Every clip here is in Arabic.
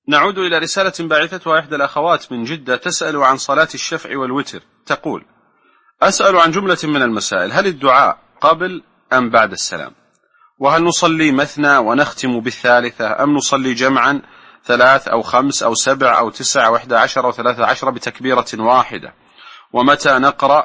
نعود إلى رسالة بعثتها إحدى الأخوات من جدة تسأل عن صلاة الشفع والوتر. تقول: أسأل عن جملة من المسائل: هل الدعاء قبل أم بعد السلام؟ وهل نصلي مثنى ونختم بالثالثة أم نصلي جمعا 3 أو 5 أو 7 أو 9 أو 11 أو 13 بتكبيرة واحدة؟ ومتى نقرأ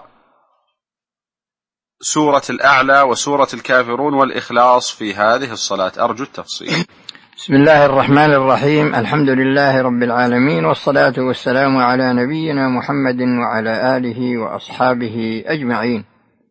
سورة الأعلى وسورة الكافرون والإخلاص في هذه الصلاة؟ أرجو التفصيل. بسم الله الرحمن الرحيم. الحمد لله رب العالمين، والصلاة والسلام على نبينا محمد وعلى آله وأصحابه أجمعين.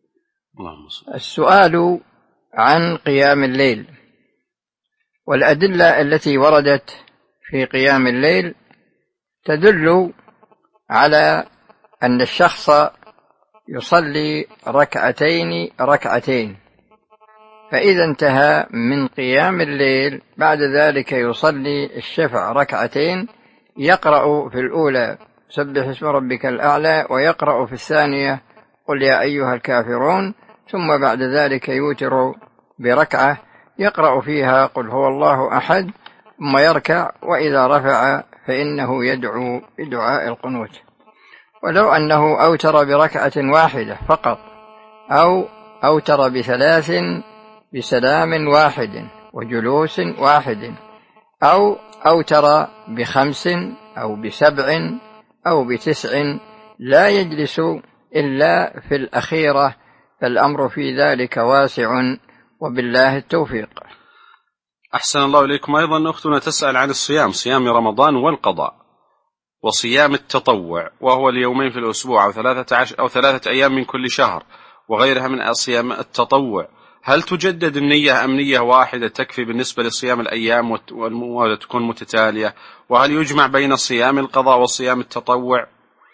السؤال عن قيام الليل والأدلة التي وردت في قيام الليل تدل على أن الشخص يصلي ركعتين، فإذا انتهى من قيام الليل بعد ذلك يصلي الشفع ركعتين، يقرأ في الأولى سبح اسم ربك الأعلى، ويقرأ في الثانية قل يا أيها الكافرون، ثم بعد ذلك يوتر بركعة يقرأ فيها قل هو الله أحد، ثم يركع، وإذا رفع فإنه يدعو بدعاء القنوت. ولو أنه أوتر بركعة واحدة فقط، أو أوتر ب3 بسلام واحد وجلوس واحد، أو أوتر ب5 أو ب7 أو ب9، لا يجلس إلا في الأخيرة، فالأمر في ذلك واسع، وبالله التوفيق. أحسن الله إليكم. أيضا أختنا تسأل عن الصيام، صيام رمضان والقضاء، وصيام التطوع وهو اليومين في الأسبوع أو 3 أيام من كل شهر، وغيرها من صيام التطوع. هل تجدد النية أم نية واحدة تكفي بالنسبة لصيام الأيام وتكون متتالية؟ وهل يجمع بين صيام القضاء وصيام التطوع؟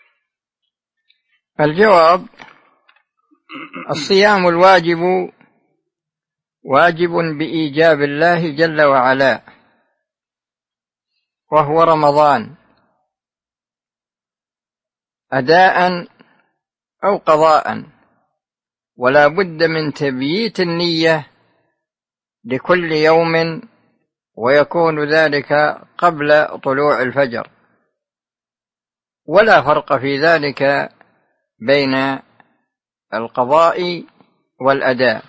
الجواب: الصيام الواجب واجب بإيجاب الله جل وعلا، وهو رمضان، أداء أو قضاء، ولا بد من تبييت النية لكل يوم، ويكون ذلك قبل طلوع الفجر، ولا فرق في ذلك بين القضاء والأداء.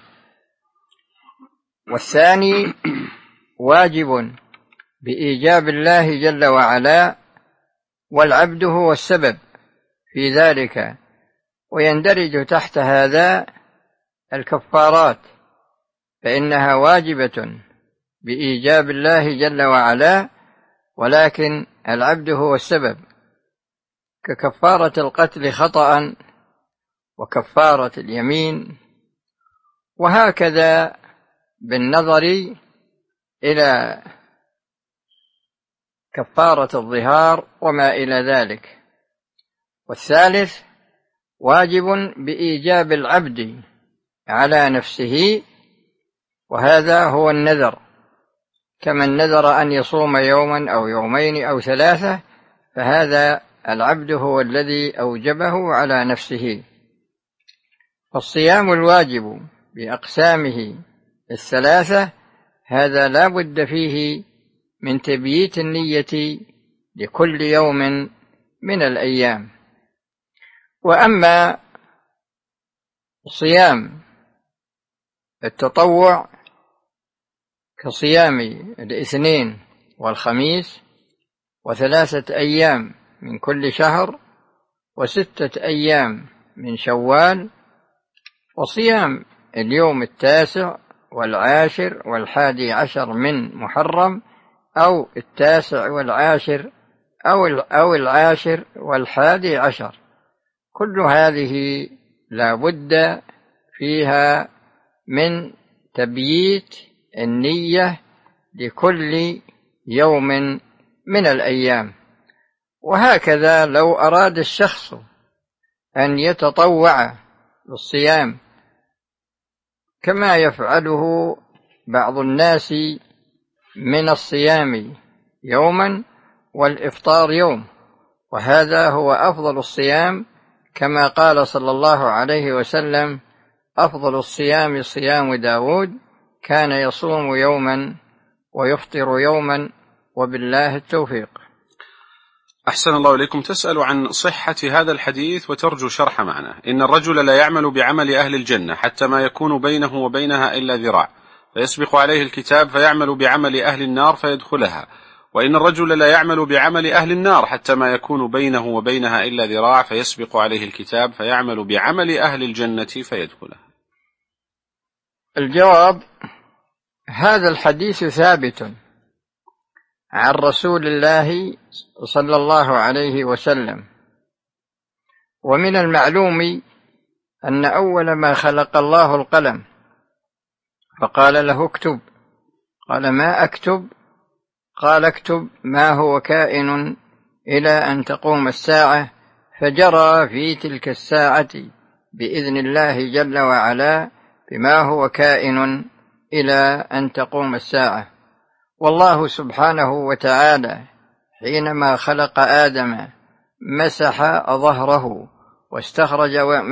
والثاني واجب بإيجاب الله جل وعلا، والعبد هو السبب في ذلك، ويندرج تحت هذا الكفارات، فإنها واجبة بإيجاب الله جل وعلا، ولكن العبد هو السبب، ككفارة القتل خطأ وكفارة اليمين، وهكذا بالنظر إلى كفارة الظهار وما إلى ذلك. والثالث واجب بإيجاب العبد على نفسه، وهذا هو النذر، كمن نذر أن يصوم يوما أو يومين أو 3، فهذا العبد هو الذي أوجبه على نفسه. فالصيام الواجب بأقسامه 3 هذا لا بد فيه من تبييت النية لكل يوم من الأيام. وأما صيام التطوع كصيام الاثنين والخميس و3 أيام من كل شهر و6 أيام من شوال، وصيام اليوم 9 والعاشر وال11 من محرم، أو 9 والعاشر أو 10 وال11، كل هذه لا بد فيها من تبييت النية لكل يوم من الأيام. وهكذا لو أراد الشخص أن يتطوع بالصيام كما يفعله بعض الناس من الصيام يوما والإفطار يوم، وهذا هو أفضل الصيام، كما قال صلى الله عليه وسلم: أفضل الصيام صيام داود، كان يصوم يوما ويفطر يوما وبالله التوفيق. أحسن الله إليكم. تسأل عن صحة هذا الحديث وترجو شرح معناه. إن الرجل لا يعمل بعمل أهل الجنة حتى ما يكون بينه وبينها إلا ذراع، فيسبق عليه الكتاب فيعمل بعمل أهل النار فيدخلها. وإن الرجل لا يعمل بعمل أهل النار حتى ما يكون بينه وبينها إلا ذراع، فيسبق عليه الكتاب فيعمل بعمل أهل الجنة فيدخلها. الجواب: هذا الحديث ثابت عن رسول الله صلى الله عليه وسلم، ومن المعلوم أن أول ما خلق الله القلم فقال له اكتب، قال ما أكتب؟ قال اكتب ما هو كائن إلى أن تقوم الساعة، فجرى في تلك الساعة بإذن الله جل وعلا بما هو كائن إلى أن تقوم الساعة. والله سبحانه وتعالى حينما خلق آدم مسح ظهره واستخرج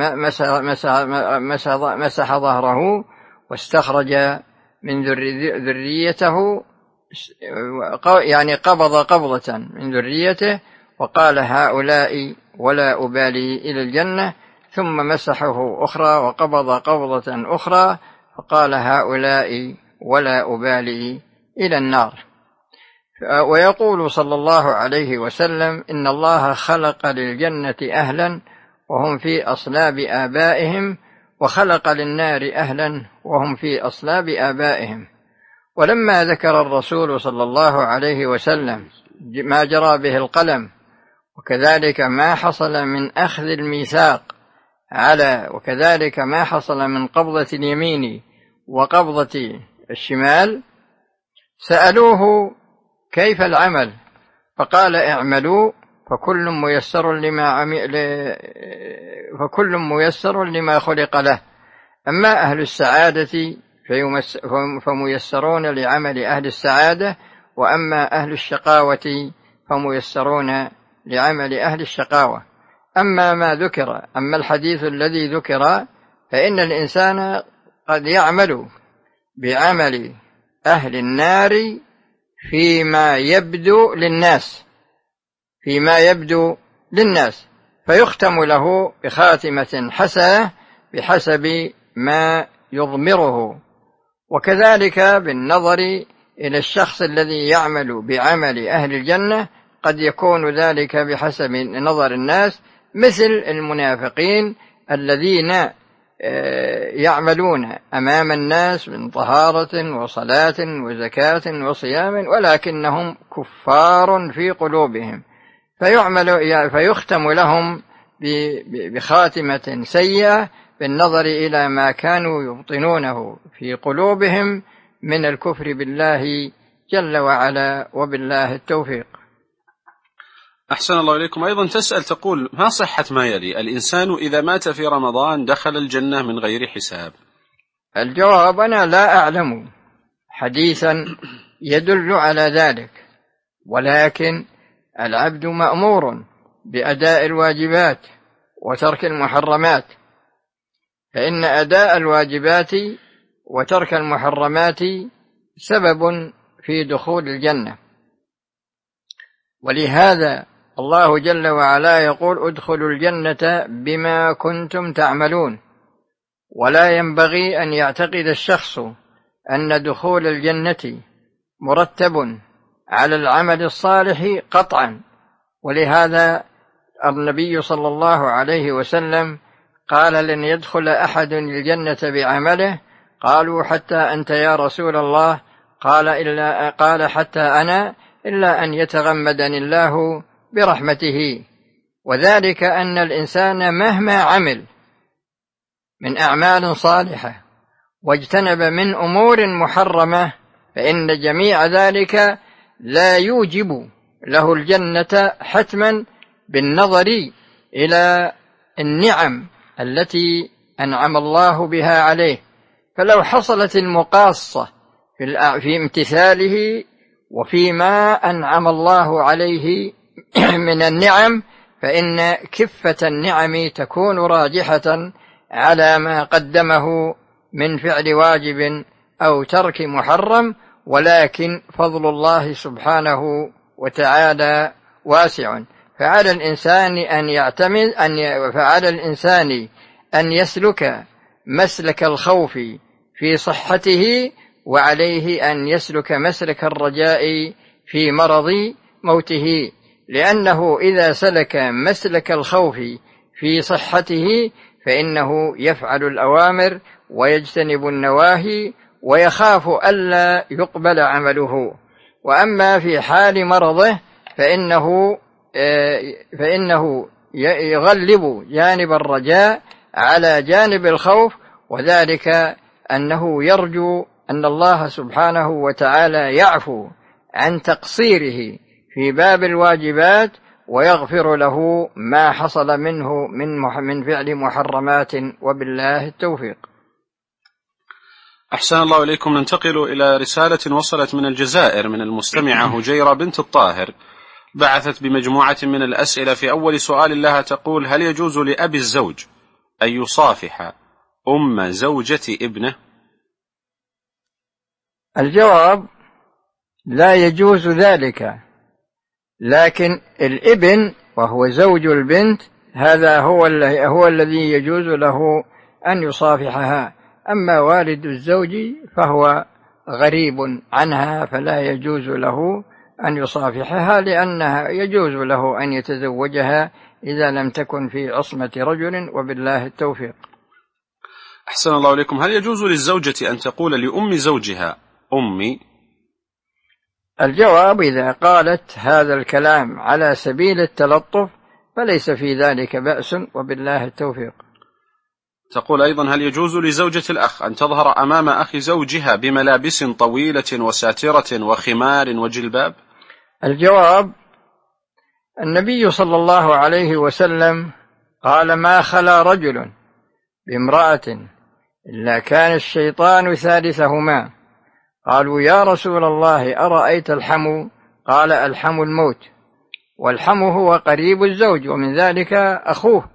مسح ظهره واستخرج من ذريته، يعني قبض قبضة من ذريته وقال هؤلاء ولا أبالي إلى الجنة، ثم مسحه أخرى وقبض قبضة أخرى فقال هؤلاء ولا أبالي إلى النار. ويقول صلى الله عليه وسلم إن الله خلق للجنة أهلا وهم في أصلاب آبائهم، وخلق للنار أهلا وهم في أصلاب آبائهم. ولما ذكر الرسول صلى الله عليه وسلم ما جرى به القلم، وكذلك ما حصل من أخذ الميثاق وكذلك ما حصل من قبضة اليمين وقبضة الشمال، سألوه كيف العمل؟ فقال اعملوا فكل ميسر لما خلق له. أما أهل السعادة فميسرون لعمل أهل السعادة، وأما أهل الشقاوة فميسرون لعمل أهل الشقاوة. أما الحديث الذي ذكر فإن الإنسان قد يعمل بعمل أهل النار فيما يبدو للناس فيختم له بخاتمة حسنة بحسب ما يضمره. وكذلك بالنظر إلى الشخص الذي يعمل بعمل أهل الجنة قد يكون ذلك بحسب نظر الناس، مثل المنافقين الذين يعملون أمام الناس من طهارة وصلاة وزكاة وصيام ولكنهم كفار في قلوبهم، فيختم لهم بخاتمة سيئة بالنظر إلى ما كانوا يبطنونه في قلوبهم من الكفر بالله جل وعلا، وبالله التوفيق. أحسن الله إليكم. أيضا تسأل تقول ما صحة ما يلي: الإنسان إذا مات في رمضان دخل الجنة من غير حساب؟ الجواب: أنا لا أعلم حديثا يدل على ذلك، ولكن العبد مأمور بأداء الواجبات وترك المحرمات، فإن أداء الواجبات وترك المحرمات سبب في دخول الجنة. ولهذا الله جل وعلا يقول ادخلوا الجنة بما كنتم تعملون. ولا ينبغي أن يعتقد الشخص أن دخول الجنة مرتب على العمل الصالح قطعا. ولهذا النبي صلى الله عليه وسلم قال لن يدخل أحد الجنة بعمله، قالوا حتى أنت يا رسول الله؟ قال حتى أنا، إلا أن يتغمدني الله برحمته. وذلك أن الإنسان مهما عمل من أعمال صالحة واجتنب من أمور محرمة فإن جميع ذلك لا يوجب له الجنة حتما بالنظر إلى النعم التي أنعم الله بها عليه. فلو حصلت المقاصة في امتثاله وفيما أنعم الله عليه من النعم، فإن كفة النعم تكون راجحة على ما قدمه من فعل واجب أو ترك محرم، ولكن فضل الله سبحانه وتعالى واسع، فعلى الإنسان أن يسلك مسلك الخوف في صحته، وعليه أن يسلك مسلك الرجاء في مرض موته، لأنه إذا سلك مسلك الخوف في صحته فإنه يفعل الأوامر ويجتنب النواهي ويخاف ألا يقبل عمله. وأما في حال مرضه فإنه يغلب جانب الرجاء على جانب الخوف، وذلك أنه يرجو أن الله سبحانه وتعالى يعفو عن تقصيره في باب الواجبات ويغفر له ما حصل منه من فعل محرمات، وبالله التوفيق. أحسن الله إليكم. ننتقل إلى رسالة وصلت من الجزائر من المستمعة هجيرة بنت الطاهر، بعثت بمجموعة من الأسئلة. في أول سؤال لها تقول: هل يجوز لأبي الزوج أن يصافح أم زوجة ابنه؟ الجواب: لا يجوز ذلك، لكن الابن وهو زوج البنت هذا هو الذي يجوز له أن يصافحها، أما والد الزوج فهو غريب عنها فلا يجوز له أن يصافحها، لأنها يجوز له أن يتزوجها إذا لم تكن في عصمة رجل، وبالله التوفيق. أحسن الله إليكم. هل يجوز للزوجة أن تقول لأم زوجها أمي؟ الجواب: إذا قالت هذا الكلام على سبيل التلطف فليس في ذلك بأس، وبالله التوفيق. تقول أيضا: هل يجوز لزوجة الأخ أن تظهر أمام أخي زوجها بملابس طويلة وساترة وخمار وجلباب؟ الجواب: النبي صلى الله عليه وسلم قال: ما خلا رجل بامرأة إلا كان الشيطان ثالثهما. قالوا: يا رسول الله أرأيت الحمو؟ قال: الحمو الموت، والحمو هو قريب الزوج ومن ذلك أخوه،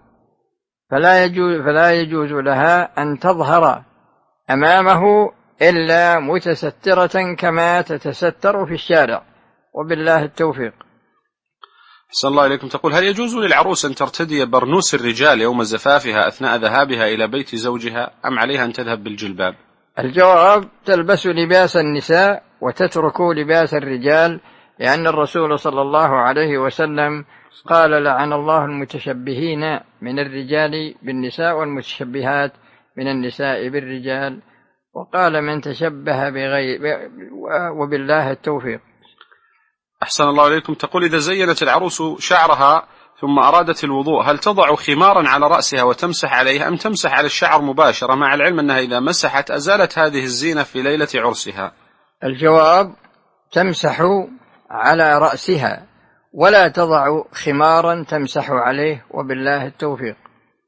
فلا يجوز لها أن تظهر أمامه إلا متسترة كما تتستر في الشارع، وبالله التوفيق. أحسن الله إليكم. تقول: هل يجوز للعروس أن ترتدي برنوس الرجال يوم زفافها أثناء ذهابها إلى بيت زوجها، أم عليها أن تذهب بالجلباب؟ الجواب: تلبس لباس النساء وتترك لباس الرجال، لأن الرسول صلى الله عليه وسلم قال: لعن الله المتشبهين من الرجال بالنساء والمتشبهات من النساء بالرجال، وقال: من تشبه بغير، وبالله التوفيق. أحسن الله إليكم. تقول: إذا زينت العروس شعرها ثم أرادت الوضوء، هل تضع خمارا على رأسها وتمسح عليه، أم تمسح على الشعر مباشرة، مع العلم أنها إذا مسحت أزالت هذه الزينة في ليلة عرسها؟ الجواب: تمسح على رأسها ولا تضع خمارا تمسح عليه، وبالله التوفيق.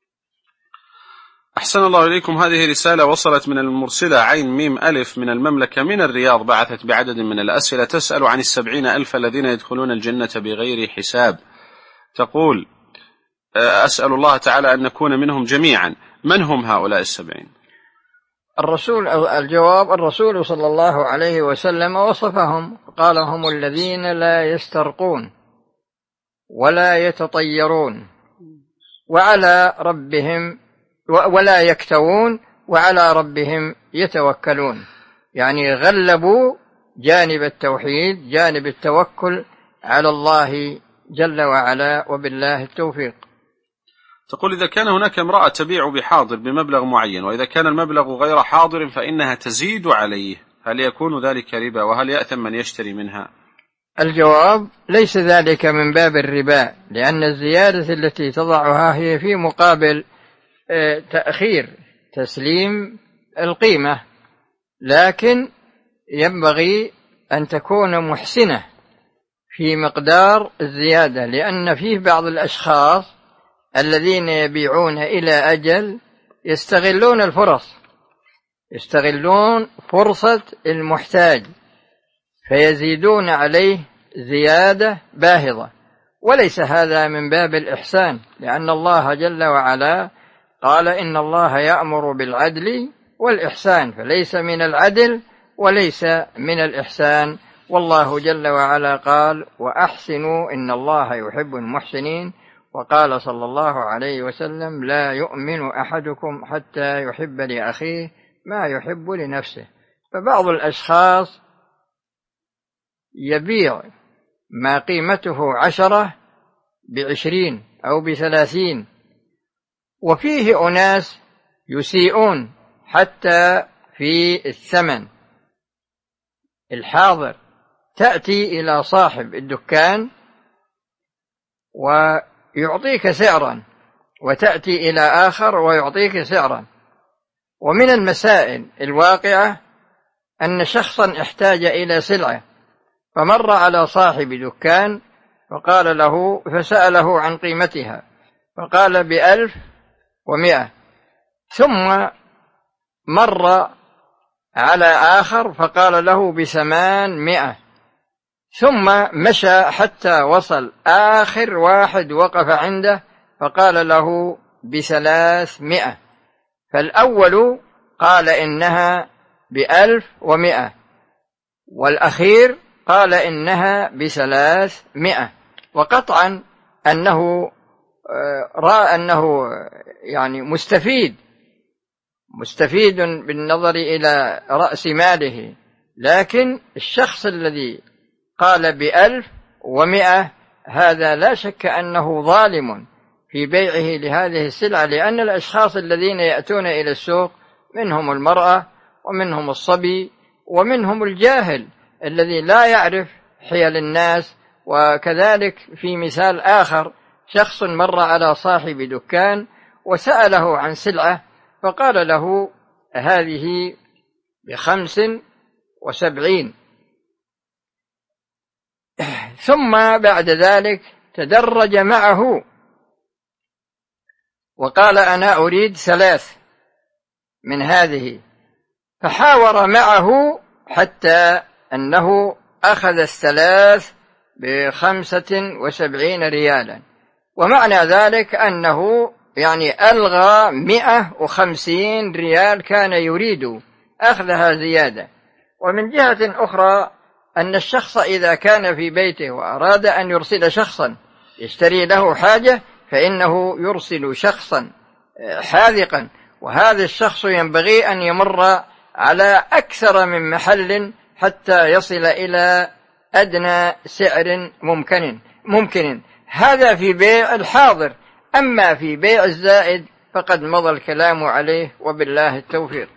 أحسن الله إليكم. هذه رسالة وصلت من المرسلة عين ميم ألف من المملكة من الرياض، بعثت بعدد من الأسئلة تسأل عن 70,000 الذين يدخلون الجنة بغير حساب. تقول: أسأل الله تعالى أن نكون منهم جميعا. من هم هؤلاء 70؟ الجواب: الرسول صلى الله عليه وسلم وصفهم، قال: هم الذين لا يسترقون ولا يتطيرون ولا يكتوون وعلى ربهم يتوكلون، يعني غلبوا جانب التوحيد، جانب التوكل على الله جل وعلا، وبالله التوفيق. تقول: إذا كان هناك امرأة تبيع بحاضر بمبلغ معين، وإذا كان المبلغ غير حاضر فإنها تزيد عليه، هل يكون ذلك ربا؟ وهل يأثم من يشتري منها؟ الجواب: ليس ذلك من باب الربا، لأن الزيادة التي تضعها هي في مقابل تأخير تسليم القيمة، لكن ينبغي أن تكون محسنة في مقدار الزيادة، لأن فيه بعض الأشخاص الذين يبيعون إلى أجل يستغلون الفرص، يستغلون فرصة المحتاج فيزيدون عليه زيادة باهظة، وليس هذا من باب الإحسان، لأن الله جل وعلا قال: إن الله يأمر بالعدل والإحسان، فليس من العدل وليس من الإحسان. والله جل وعلا قال: وأحسنوا إن الله يحب المحسنين. وقال صلى الله عليه وسلم: لا يؤمن أحدكم حتى يحب لأخيه ما يحب لنفسه. فبعض الأشخاص يبيع ما قيمته 10 ب20 أو ب30، وفيه أناس يسيئون حتى في الثمن الحاضر. تأتي إلى صاحب الدكان ويعطيك سعرا، وتأتي إلى آخر ويعطيك سعرا. ومن المسائل الواقعة أن شخصا احتاج إلى سلعة، فمر على صاحب دكان فسأله عن قيمتها، فقال ب1100. ثم مر على آخر فقال له ب800. ثم مشى حتى وصل آخر واحد وقف عنده فقال له ب300. فالأول قال إنها ب1100، والأخير قال إنها ب300. وقطعا أنه رأى أنه يعني مستفيد بالنظر إلى رأس ماله، لكن الشخص الذي قال ب1100 هذا لا شك أنه ظالم في بيعه لهذه السلعة، لأن الأشخاص الذين يأتون إلى السوق منهم المرأة ومنهم الصبي ومنهم الجاهل الذي لا يعرف حيل الناس. وكذلك في مثال آخر، شخص مر على صاحب دكان وسأله عن سلعة فقال له هذه ب75. ثم بعد ذلك تدرج معه وقال أنا أريد 3 من هذه، فحاور معه حتى أنه أخذ 3 ب75 ريالا. ومعنى ذلك أنه يعني ألغى 150 ريال كان يريد أخذها زيادة. ومن جهة أخرى أن الشخص إذا كان في بيته وأراد أن يرسل شخصا يشتري له حاجة فإنه يرسل شخصا حاذقا، وهذا الشخص ينبغي أن يمر على أكثر من محل حتى يصل إلى أدنى سعر ممكن. هذا في بيع الحاضر. أما في بيع الزائد فقد مضى الكلام عليه، وبالله التوفيق.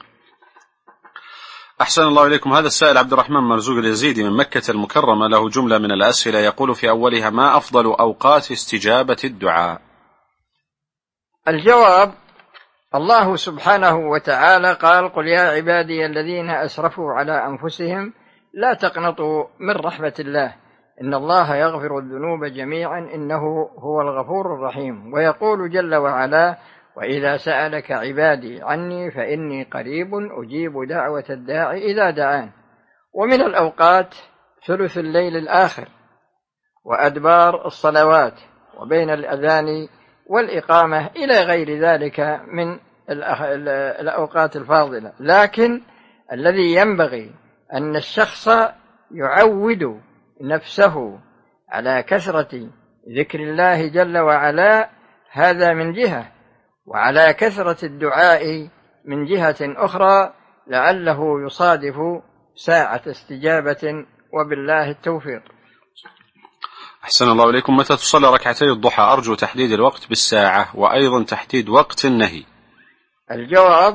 أحسن الله إليكم. هذا السائل عبد الرحمن مرزوق اليزيدي من مكة المكرمة له جملة من الأسئلة، يقول في أولها: ما أفضل أوقات استجابة الدعاء؟ الجواب: الله سبحانه وتعالى قال: قل يا عبادي الذين أسرفوا على أنفسهم لا تقنطوا من رحمة الله إن الله يغفر الذنوب جميعا إنه هو الغفور الرحيم. ويقول جل وعلا: وإذا سألك عبادي عني فإني قريب أجيب دعوة الداعي إذا دعان. ومن الأوقات ثلث الليل الآخر، وأدبار الصلوات، وبين الأذان والإقامة، إلى غير ذلك من الأوقات الفاضلة. لكن الذي ينبغي أن الشخص يعود نفسه على كثرة ذكر الله جل وعلا، هذا من جهة، وعلى كثرة الدعاء من جهة أخرى، لعله يصادف ساعة استجابة، وبالله التوفيق. أحسن الله إليكم. متى تصلي ركعتي الضحى؟ أرجو تحديد الوقت بالساعة، وأيضا تحديد وقت النهي. الجواب: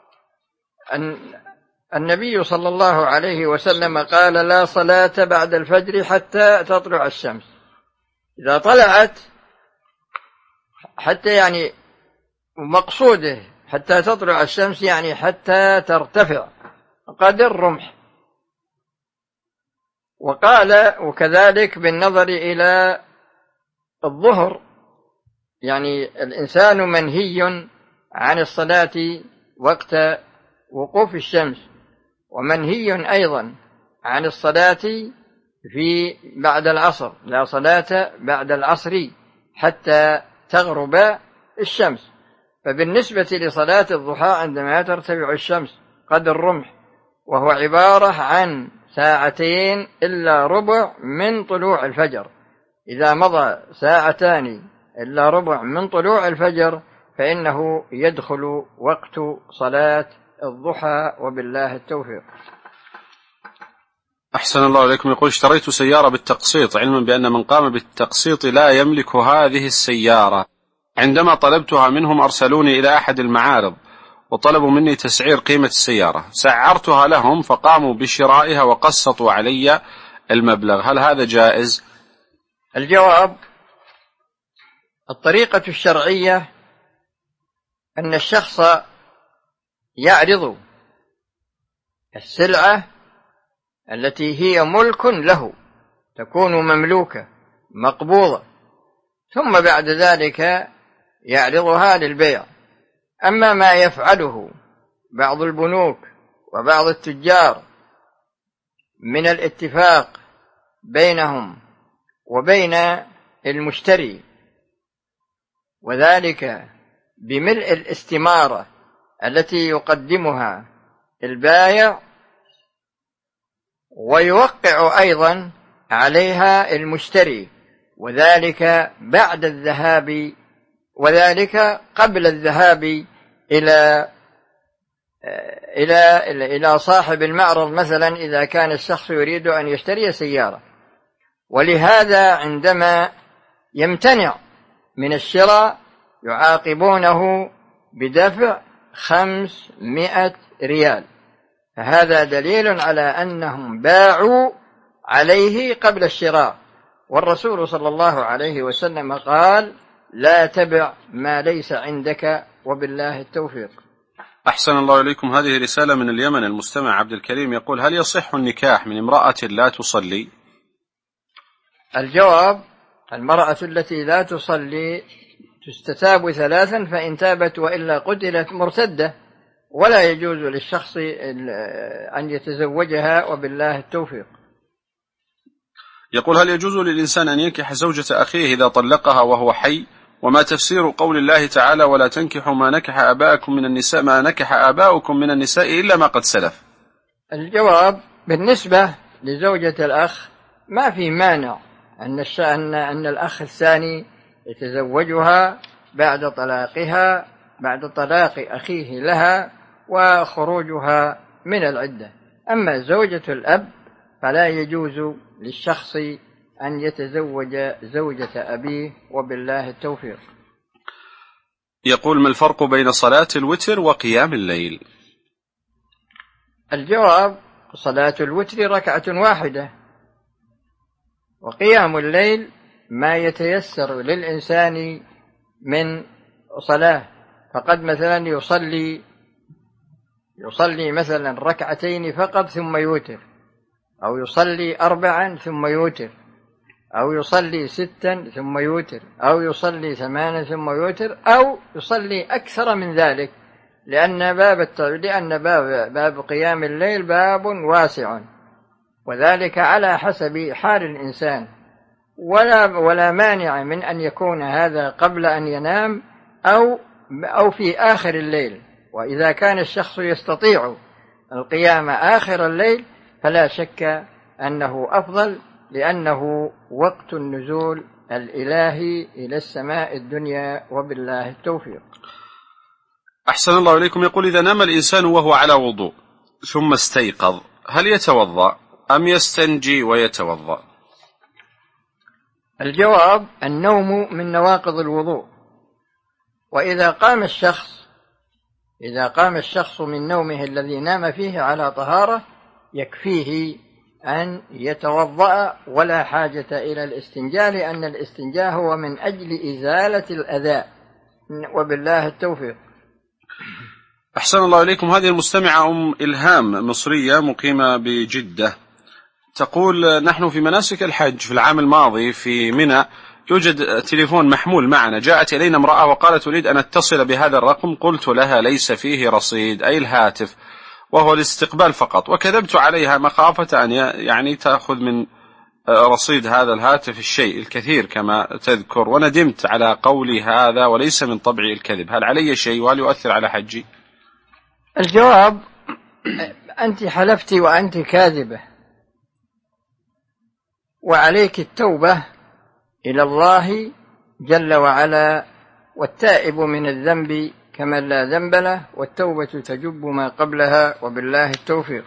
النبي صلى الله عليه وسلم قال: لا صلاة بعد الفجر حتى تطلع الشمس. إذا طلعت، حتى يعني مقصوده حتى تطلع الشمس يعني حتى ترتفع قدر رمح. وقال وكذلك بالنظر إلى الظهر، يعني الإنسان منهي عن الصلاة وقت وقوف الشمس، ومنهي أيضا عن الصلاة في بعد العصر، لا صلاة بعد العصر حتى تغرب الشمس. فبالنسبة لصلاة الضحى عندما ترتفع الشمس قدر الرمح وهو عبارة عن 2 إلا ربع من طلوع الفجر. إذا مضى 2 إلا ربع من طلوع الفجر فإنه يدخل وقت صلاة الضحى، وبالله التوفيق. أحسن الله إليكم. يقول: اشتريت سيارة بالتقسيط، علما بأن من قام بالتقسيط لا يملك هذه السيارة. عندما طلبتها منهم أرسلوني إلى أحد المعارض وطلبوا مني تسعير قيمة السيارة، سعرتها لهم فقاموا بشرائها وقسطوا علي المبلغ، هل هذا جائز؟ الجواب: الطريقة الشرعية أن الشخص يعرض السلعة التي هي ملك له، تكون مملوكة مقبوضة، ثم بعد ذلك يعرضها للبيع. أما ما يفعله بعض البنوك وبعض التجار من الاتفاق بينهم وبين المشتري، وذلك بملء الاستمارة التي يقدمها البائع ويوقع أيضا عليها المشتري، وذلك بعد الذهاب، وذلك قبل الذهاب إلى صاحب المعرض مثلا، إذا كان الشخص يريد أن يشتري سيارة. ولهذا عندما يمتنع من الشراء يعاقبونه بدفع 500 ريال، فهذا دليل على أنهم باعوا عليه قبل الشراء. والرسول صلى الله عليه وسلم قال: لا تبع ما ليس عندك، وبالله التوفيق. أحسن الله إليكم. هذه رسالة من اليمن، المستمع عبد الكريم يقول: هل يصح النكاح من امرأة لا تصلي؟ الجواب: المرأة التي لا تصلي تستتاب 3، فإن تابت وإلا قتلت مرتدة، ولا يجوز للشخص أن يتزوجها، وبالله التوفيق. يقول: هل يجوز للإنسان أن ينكح زوجة أخيه إذا طلقها وهو حي؟ وما تفسير قول الله تعالى: ولا تنكحوا ما نكح آباؤكم من النساء إلا ما قد سلف؟ الجواب: بالنسبة لزوجة الأخ ما في مانع أن الأخ الثاني يتزوجها بعد طلاق أخيه لها وخروجها من العدة. أما زوجة الأب فلا يجوز للشخص أن يتزوج زوجة أبيه، وبالله التوفيق. يقول: ما الفرق بين صلاة الوتر وقيام الليل؟ الجواب: صلاة الوتر 1 ركعة، وقيام الليل ما يتيسر للإنسان من صلاة، فقد مثلا يصلي مثلا 2 ركعتين فقط ثم يوتر، أو يصلي 4 ثم يوتر، أو يصلي 6 ثم يوتر، أو يصلي 8 ثم يوتر، أو يصلي أكثر من ذلك، لأن باب قيام الليل باب واسع، وذلك على حسب حال الإنسان، ولا مانع من أن يكون هذا قبل أن ينام أو في آخر الليل. وإذا كان الشخص يستطيع القيام آخر الليل فلا شك أنه أفضل، لأنه وقت النزول الإلهي إلى السماء الدنيا، وبالله التوفيق. أحسن الله إليكم. يقول: إذا نام الإنسان وهو على وضوء ثم استيقظ، هل يتوضأ أم يستنجي ويتوضأ؟ الجواب: النوم من نواقض الوضوء، وإذا قام الشخص من نومه الذي نام فيه على طهارة يكفيه أن يتوضأ، ولا حاجة إلى الاستنجاء، لأن الاستنجاء هو من أجل إزالة الأذى، وبالله التوفيق. أحسن الله إليكم. هذه المستمعة أم إلهام مصرية مقيمة بجدة تقول: نحن في مناسك الحج في العام الماضي في منى، يوجد تليفون محمول معنا، جاءت إلينا امرأة وقالت: أريد أن أتصل بهذا الرقم. قلت لها: ليس فيه رصيد، أي الهاتف، وهو الاستقبال فقط، وكذبت عليها مخافة أن يعني تأخذ من رصيد هذا الهاتف الشيء الكثير كما تذكر، وندمت على قولي هذا وليس من طبعي الكذب، هل علي شيء وهل يؤثر على حجي؟ الجواب: أنت حلفت وأنت كاذبة، وعليك التوبة إلى الله جل وعلا، والتائب من الذنب كمن لا ذنب له، والتوبة تجب ما قبلها، وبالله التوفيق.